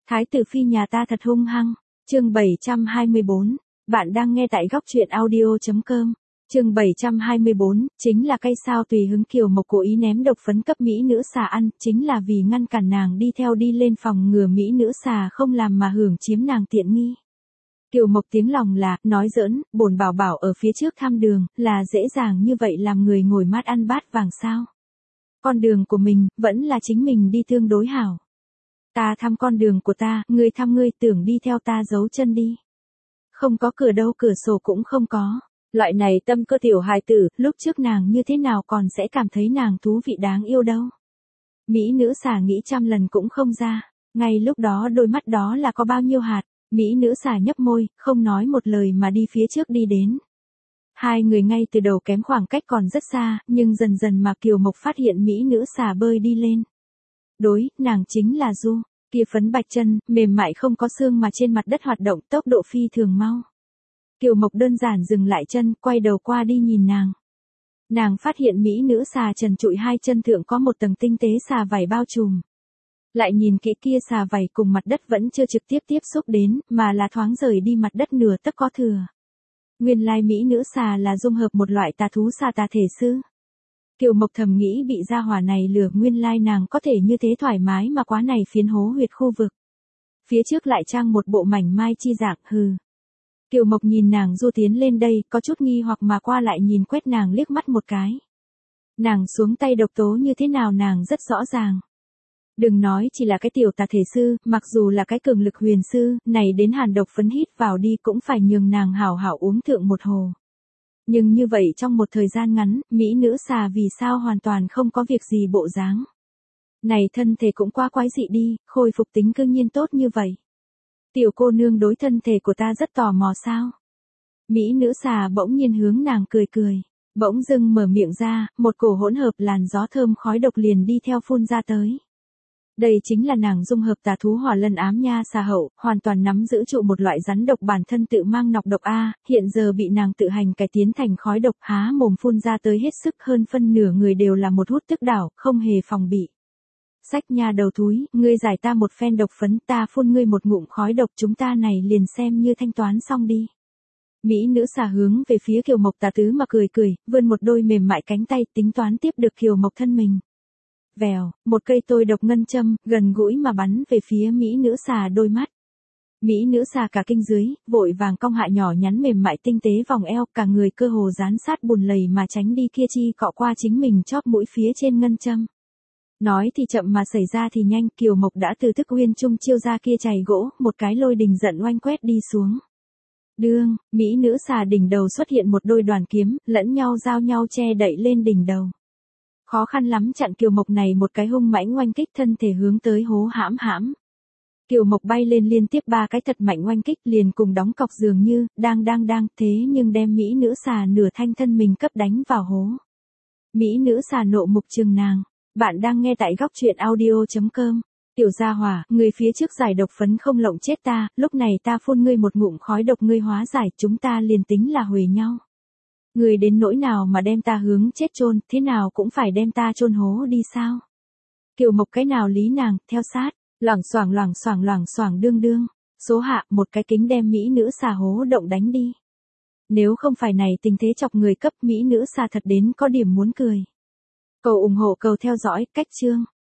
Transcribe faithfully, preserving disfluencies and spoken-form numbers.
Thái tử phi nhà ta thật hung hăng. Chương bảy trăm hai mươi bốn. Bạn đang nghe tại góc truyện audio chấm com. Chương bảy trăm hai mươi bốn, chính là cây sao tùy hứng Kiều Mộc cố ý ném độc phấn cấp mỹ nữ xà ăn, chính là vì ngăn cản nàng đi theo đi lên phòng ngừa mỹ nữ xà không làm mà hưởng chiếm nàng tiện nghi. Kiều Mộc tiếng lòng là, nói giỡn, bổn bảo bảo ở phía trước thăm đường, là dễ dàng như vậy làm người ngồi mát ăn bát vàng sao. Con đường của mình, vẫn là chính mình đi tương đối hảo. Ta thăm con đường của ta, ngươi thăm ngươi, tưởng đi theo ta giấu chân đi. Không có cửa đâu, cửa sổ cũng không có. Loại này tâm cơ tiểu hài tử, lúc trước nàng như thế nào còn sẽ cảm thấy nàng thú vị đáng yêu đâu. Mỹ nữ xà nghĩ trăm lần cũng không ra, ngay lúc đó đôi mắt đó là có bao nhiêu hạt. Mỹ nữ xà nhấp môi, không nói một lời mà đi phía trước đi đến. Hai người ngay từ đầu kém khoảng cách còn rất xa, nhưng dần dần mà Kiều Mộc phát hiện mỹ nữ xà bơi đi lên. Đối, nàng chính là Du, kia phấn bạch chân, mềm mại không có xương mà trên mặt đất hoạt động tốc độ phi thường mau. Kiều Mộc đơn giản dừng lại chân, quay đầu qua đi nhìn nàng. Nàng phát hiện mỹ nữ xà trần trụi hai chân thượng có một tầng tinh tế xà vảy bao trùm. Lại nhìn kỹ kia xà vảy cùng mặt đất vẫn chưa trực tiếp tiếp xúc đến, mà là thoáng rời đi mặt đất nửa tấc có thừa. Nguyên lai mỹ nữ xà là dung hợp một loại tà thú xà tà thể sư. Kiều Mộc thầm nghĩ bị gia hỏa này lừa, nguyên lai nàng có thể như thế thoải mái mà quá này phiến hố huyệt khu vực. Phía trước lại trang một bộ mảnh mai chi dạng, hừ. Kiều Mộc nhìn nàng Du tiến lên đây, có chút nghi hoặc mà qua lại nhìn quét nàng liếc mắt một cái. Nàng xuống tay độc tố như thế nào nàng rất rõ ràng. Đừng nói chỉ là cái tiểu tà thể sư, mặc dù là cái cường lực huyền sư, này đến hàn độc phấn hít vào đi cũng phải nhường nàng hảo hảo uống thượng một hồ. Nhưng như vậy trong một thời gian ngắn, mỹ nữ xà vì sao hoàn toàn không có việc gì bộ dáng. Này thân thể cũng quá quái dị đi, khôi phục tính cương nhiên tốt như vậy. Tiểu cô nương đối thân thể của ta rất tò mò sao. Mỹ nữ xà bỗng nhiên hướng nàng cười cười, bỗng dưng mở miệng ra, một cổ hỗn hợp làn gió thơm khói độc liền đi theo phun ra tới. Đây chính là nàng dung hợp tà thú hỏa lân ám nha xà hậu, hoàn toàn nắm giữ trụ một loại rắn độc bản thân tự mang nọc độc A, hiện giờ bị nàng tự hành cải tiến thành khói độc há mồm phun ra tới hết sức, hơn phân nửa người đều là một hút tức đảo, không hề phòng bị. Sách nha đầu thúi, ngươi giải ta một phen độc phấn, ta phun ngươi một ngụm khói độc, chúng ta này liền xem như thanh toán xong đi. Mỹ nữ xà hướng về phía Kiều Mộc tà tứ mà cười cười, vươn một đôi mềm mại cánh tay tính toán tiếp được Kiều Mộc thân mình. Vèo, một cây tôi độc ngân châm, gần gũi mà bắn về phía mỹ nữ xà đôi mắt. Mỹ nữ xà cả kinh dưới, vội vàng cong hạ nhỏ nhắn mềm mại tinh tế vòng eo, cả người cơ hồ dán sát bùn lầy mà tránh đi kia chi cọ qua chính mình chóp mũi phía trên ngân châm. Nói thì chậm mà xảy ra thì nhanh, Kiều Mộc đã từ thức uyên trung chiêu ra kia chày gỗ, một cái lôi đình giận oanh quét đi xuống. Đương, mỹ nữ xà đỉnh đầu xuất hiện một đôi đoàn kiếm, lẫn nhau giao nhau che đậy lên đỉnh đầu. Khó khăn lắm chặn Kiều Mộc này một cái hung mãnh oanh kích, thân thể hướng tới hố hãm hãm. Kiều Mộc bay lên liên tiếp ba cái thật mạnh oanh kích, liền cùng đóng cọc dường như, đang đang đang, thế nhưng đem mỹ nữ xà nửa thanh thân mình cấp đánh vào hố. Mỹ nữ xà nộ mục trừng nàng, bạn đang nghe tại góc truyện audio chấm com. Tiểu gia hỏa, người phía trước giải độc phấn không lộng chết ta, lúc này ta phun ngươi một ngụm khói độc, ngươi hóa giải, chúng ta liền tính là huề nhau. Người đến nỗi nào mà đem ta hướng chết chôn, thế nào cũng phải đem ta chôn hố đi sao? Kiều Mộc cái nào lý nàng, theo sát, loảng xoảng loảng xoảng loảng xoảng đương đương, số hạ một cái kính đem mỹ nữ xà hố động đánh đi. Nếu không phải này tình thế chọc người cấp, mỹ nữ xà thật đến có điểm muốn cười. Cầu ủng hộ, cầu theo dõi, cách chương.